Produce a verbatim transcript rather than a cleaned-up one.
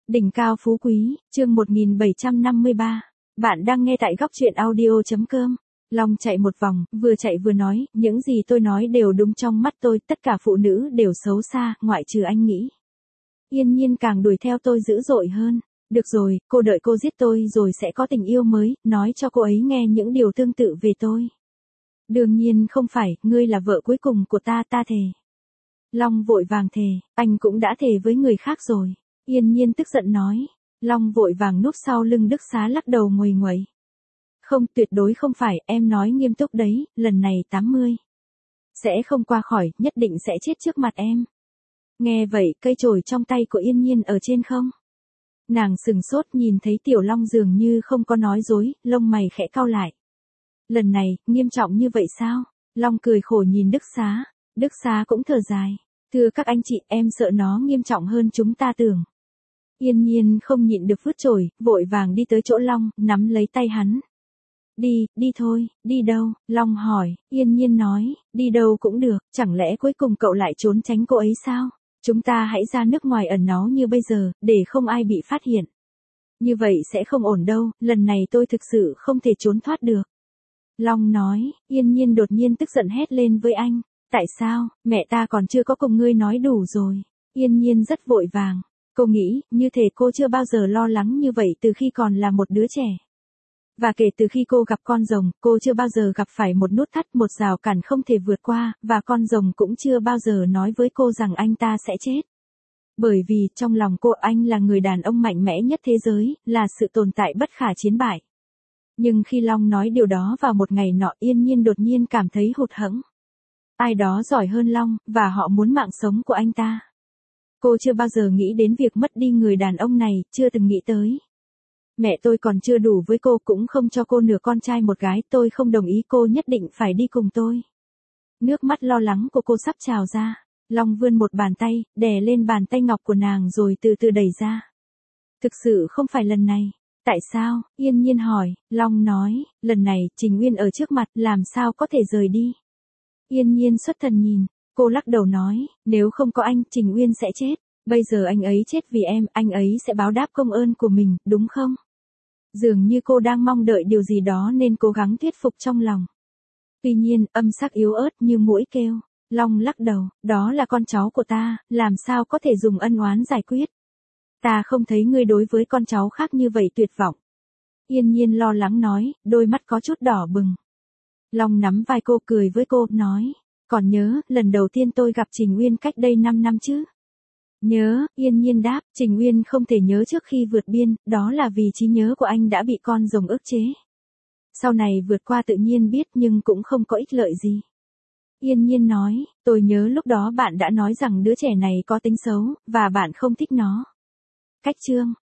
Đỉnh cao phú quý, chương một nghìn bảy trăm năm mươi ba. Bạn đang nghe tại góc truyện audio chấm com. Long chạy một vòng, vừa chạy vừa nói, những gì tôi nói đều đúng trong mắt tôi, tất cả phụ nữ đều xấu xa, ngoại trừ anh nghĩ. Yên Nhiên càng đuổi theo tôi dữ dội hơn. Được rồi, cô đợi cô giết tôi rồi sẽ có tình yêu mới, nói cho cô ấy nghe những điều tương tự về tôi. Đương nhiên không phải, ngươi là vợ cuối cùng của ta, ta thề. Long vội vàng thề, anh cũng đã thề với người khác rồi. Yên Nhiên tức giận nói. Long vội vàng núp sau lưng Đức Xá lắc đầu nguầy nguậy. Không, tuyệt đối không phải, em nói nghiêm túc đấy, lần này tám mươi. Sẽ không qua khỏi, nhất định sẽ chết trước mặt em. Nghe vậy, cây chổi trong tay của Yên Nhiên ở trên không? Nàng sừng sốt nhìn thấy Tiểu Long dường như không có nói dối, lông mày khẽ cau lại. Lần này, nghiêm trọng như vậy sao? Long cười khổ nhìn Đức Xá. Đức Xá cũng thở dài. Thưa các anh chị, em sợ nó nghiêm trọng hơn chúng ta tưởng. Yên Nhiên không nhịn được vứt chổi, vội vàng đi tới chỗ Long, nắm lấy tay hắn. Đi, đi thôi, đi đâu? Long hỏi. Yên Nhiên nói, đi đâu cũng được, chẳng lẽ cuối cùng cậu lại trốn tránh cô ấy sao? Chúng ta hãy ra nước ngoài ẩn náu như bây giờ, để không ai bị phát hiện. Như vậy sẽ không ổn đâu, lần này tôi thực sự không thể trốn thoát được. Long nói. Yên Nhiên đột nhiên tức giận hét lên với anh. Tại sao, mẹ ta còn chưa có cùng ngươi nói đủ rồi. Yên Nhiên rất vội vàng. Cô nghĩ, như thể cô chưa bao giờ lo lắng như vậy từ khi còn là một đứa trẻ. Và kể từ khi cô gặp con rồng, cô chưa bao giờ gặp phải một nút thắt, một rào cản không thể vượt qua, và con rồng cũng chưa bao giờ nói với cô rằng anh ta sẽ chết. Bởi vì, trong lòng cô anh là người đàn ông mạnh mẽ nhất thế giới, là sự tồn tại bất khả chiến bại. Nhưng khi Long nói điều đó vào một ngày nọ, Yên Nhiên đột nhiên cảm thấy hụt hẫng. Ai đó giỏi hơn Long, và họ muốn mạng sống của anh ta. Cô chưa bao giờ nghĩ đến việc mất đi người đàn ông này, chưa từng nghĩ tới. Mẹ tôi còn chưa đủ với cô, cũng không cho cô nửa con trai một gái, tôi không đồng ý, cô nhất định phải đi cùng tôi. Nước mắt lo lắng của cô sắp trào ra. Long vươn một bàn tay, đè lên bàn tay ngọc của nàng rồi từ từ đẩy ra. Thực sự không phải lần này. Tại sao? Yên Nhiên hỏi. Long nói, lần này, Trình Uyên ở trước mặt, làm sao có thể rời đi. Yên Nhiên xuất thần nhìn. Cô lắc đầu nói, nếu không có anh, Trình Uyên sẽ chết. Bây giờ anh ấy chết vì em, anh ấy sẽ báo đáp công ơn của mình, đúng không? Dường như cô đang mong đợi điều gì đó nên cố gắng thuyết phục trong lòng. Tuy nhiên, âm sắc yếu ớt như muỗi kêu. Long lắc đầu, đó là con cháu của ta, làm sao có thể dùng ân oán giải quyết. Ta không thấy ngươi đối với con cháu khác như vậy tuyệt vọng. Yên Nhiên lo lắng nói, đôi mắt có chút đỏ bừng. Long nắm vai cô cười với cô, nói, còn nhớ, lần đầu tiên tôi gặp Trình Uyên cách đây năm năm chứ? Nhớ, Yên Nhiên đáp, Trình Uyên không thể nhớ trước khi vượt biên, đó là vì trí nhớ của anh đã bị con rồng ức chế. Sau này vượt qua tự nhiên biết nhưng cũng không có ích lợi gì. Yên Nhiên nói, tôi nhớ lúc đó bạn đã nói rằng đứa trẻ này có tính xấu, và bạn không thích nó. Cách chương,